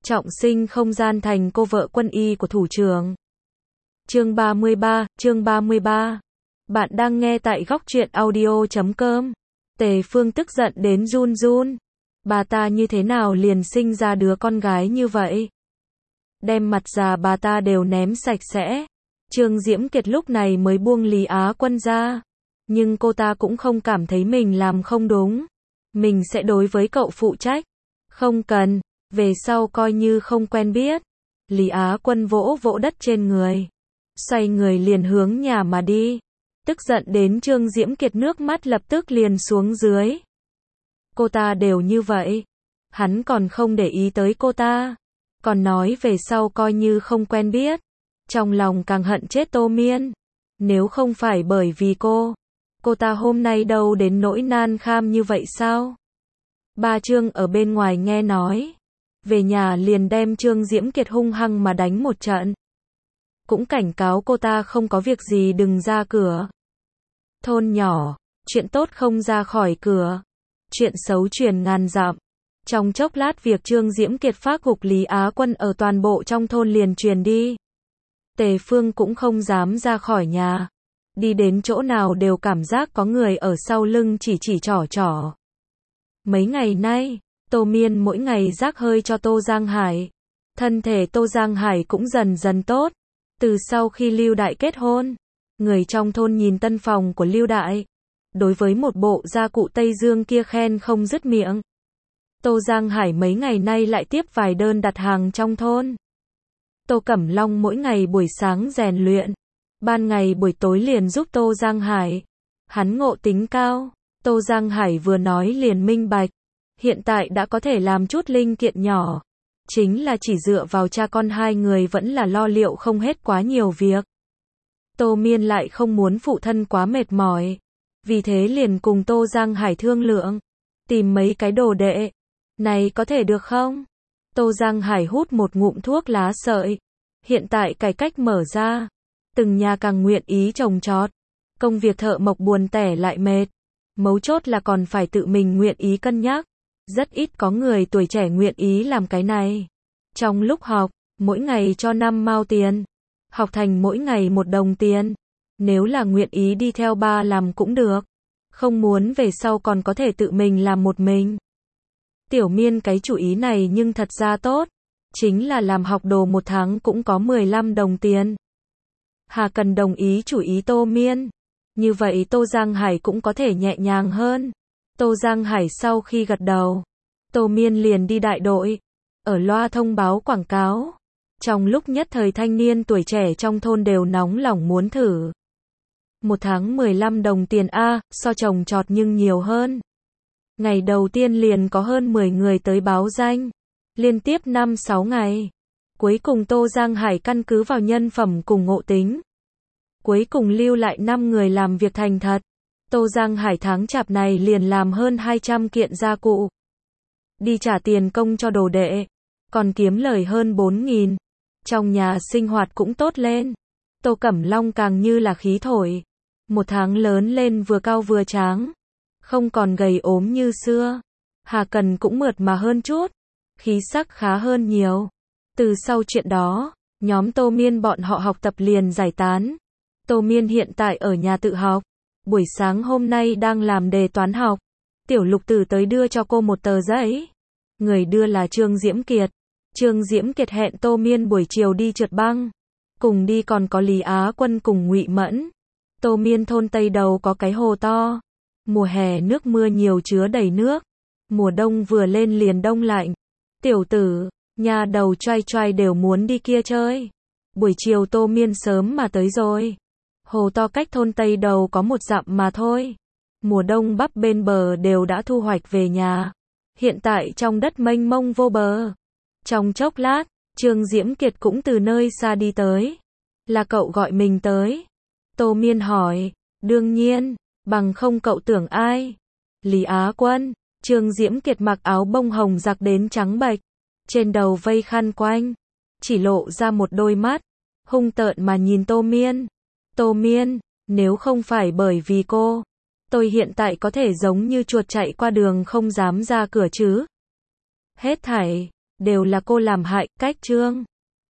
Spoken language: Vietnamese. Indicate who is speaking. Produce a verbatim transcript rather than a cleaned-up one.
Speaker 1: trọng sinh không gian thành cô vợ quân y của thủ trưởng. Chương ba mươi ba, chương ba mươi ba. Bạn đang nghe tại góc truyện audio chấm com. Tề Phương tức giận đến run run. Bà ta như thế nào liền sinh ra đứa con gái như vậy? Đem mặt già bà ta đều ném sạch sẽ. Trương Diễm Kiệt lúc này mới buông Lý Á Quân ra. Nhưng cô ta cũng không cảm thấy mình làm không đúng. Mình sẽ đối với cậu phụ trách. Không cần, về sau coi như không quen biết. Lý Á Quân vỗ vỗ đất trên người. Xoay người liền hướng nhà mà đi. Tức giận đến Trương Diễm Kiệt nước mắt lập tức liền xuống dưới. Cô ta đều như vậy. Hắn còn không để ý tới cô ta. Còn nói về sau coi như không quen biết. Trong lòng càng hận chết Tô Miên. Nếu không phải bởi vì cô, cô ta hôm nay đâu đến nỗi nan kham như vậy sao? Ba Trương ở bên ngoài nghe nói. Về nhà liền đem Trương Diễm Kiệt hung hăng mà đánh một trận. Cũng cảnh cáo cô ta không có việc gì đừng ra cửa. Thôn nhỏ, chuyện tốt không ra khỏi cửa. Chuyện xấu truyền ngàn dặm. Trong chốc lát việc Trương Diễm Kiệt phác gục Lý Á Quân ở toàn bộ trong thôn liền truyền đi. Tề Phương cũng không dám ra khỏi nhà. Đi đến chỗ nào đều cảm giác có người ở sau lưng chỉ chỉ trỏ trỏ. Mấy ngày nay, Tô Miên mỗi ngày rác hơi cho Tô Giang Hải. Thân thể Tô Giang Hải cũng dần dần tốt. Từ sau khi Lưu Đại kết hôn, người trong thôn nhìn tân phòng của Lưu Đại. Đối với một bộ gia cụ Tây Dương kia khen không dứt miệng. Tô Giang Hải mấy ngày nay lại tiếp vài đơn đặt hàng trong thôn. Tô Cẩm Long mỗi ngày buổi sáng rèn luyện. Ban ngày buổi tối liền giúp Tô Giang Hải. Hắn ngộ tính cao. Tô Giang Hải vừa nói liền minh bạch. Hiện tại đã có thể làm chút linh kiện nhỏ. Chính là chỉ dựa vào cha con hai người vẫn là lo liệu không hết quá nhiều việc. Tô Miên lại không muốn phụ thân quá mệt mỏi. Vì thế liền cùng Tô Giang Hải thương lượng. Tìm mấy cái đồ đệ. Này có thể được không? Tô Giang Hải hút một ngụm thuốc lá sợi. Hiện tại cải cách mở ra. Từng nhà càng nguyện ý trồng trọt. Công việc thợ mộc buồn tẻ lại mệt. Mấu chốt là còn phải tự mình nguyện ý cân nhắc. Rất ít có người tuổi trẻ nguyện ý làm cái này. Trong lúc học, mỗi ngày cho năm mao tiền. Học thành mỗi ngày một đồng tiền. Nếu là nguyện ý đi theo ba làm cũng được. Không muốn về sau còn có thể tự mình làm một mình. Tiểu Miên cái chủ ý này nhưng thật ra tốt. Chính là làm học đồ một tháng cũng có mười lăm đồng tiền. Hà Cần đồng ý chủ ý Tô Miên. Như vậy Tô Giang Hải cũng có thể nhẹ nhàng hơn. Tô Giang Hải sau khi gật đầu, Tô Miên liền đi đại đội. Ở loa thông báo quảng cáo. Trong lúc nhất thời thanh niên tuổi trẻ trong thôn đều nóng lòng muốn thử. Một tháng mười lăm đồng tiền A, so trồng trọt nhưng nhiều hơn. Ngày đầu tiên liền có hơn mười người tới báo danh. Liên tiếp năm sáu ngày. Cuối cùng Tô Giang Hải căn cứ vào nhân phẩm cùng ngộ tính. Cuối cùng lưu lại năm người làm việc thành thật. Tô Giang Hải tháng chạp này liền làm hơn hai trăm kiện gia cụ. Đi trả tiền công cho đồ đệ. Còn kiếm lời hơn bốn nghìn. Trong nhà sinh hoạt cũng tốt lên. Tô Cẩm Long càng như là khí thổi. Một tháng lớn lên vừa cao vừa tráng. Không còn gầy ốm như xưa. Hà Cần cũng mượt mà hơn chút. Khí sắc khá hơn nhiều. Từ sau chuyện đó, nhóm Tô Miên bọn họ học tập liền giải tán. Tô Miên hiện tại ở nhà tự học. Buổi sáng hôm nay đang làm đề toán học. Tiểu Lục Tử tới đưa cho cô một tờ giấy. Người đưa là Trương Diễm Kiệt. Trương Diễm Kiệt hẹn Tô Miên buổi chiều đi trượt băng. Cùng đi còn có Lý Á Quân cùng Ngụy Mẫn. Tô Miên thôn Tây Đầu có cái hồ to. Mùa hè nước mưa nhiều chứa đầy nước. Mùa đông vừa lên liền đông lạnh. Tiểu tử, nhà đầu choai choai đều muốn đi kia chơi. Buổi chiều Tô Miên sớm mà tới rồi. Hồ to cách thôn Tây Đầu có một dặm mà thôi. Mùa đông bắp bên bờ đều đã thu hoạch về nhà. Hiện tại trong đất mênh mông vô bờ. Trong chốc lát, Trương Diễm Kiệt cũng từ nơi xa đi tới. Là cậu gọi mình tới? Tô Miên hỏi. Đương nhiên, bằng không cậu tưởng ai? Lý Á Quân. Trương Diễm Kiệt mặc áo bông hồng giặc đến trắng bệch. Trên đầu vây khăn quanh. Chỉ lộ ra một đôi mắt. Hung tợn mà nhìn Tô Miên. Tô Miên, nếu không phải bởi vì cô, tôi hiện tại có thể giống như chuột chạy qua đường không dám ra cửa chứ. Hết thảy, Đều là cô làm hại, cách trương.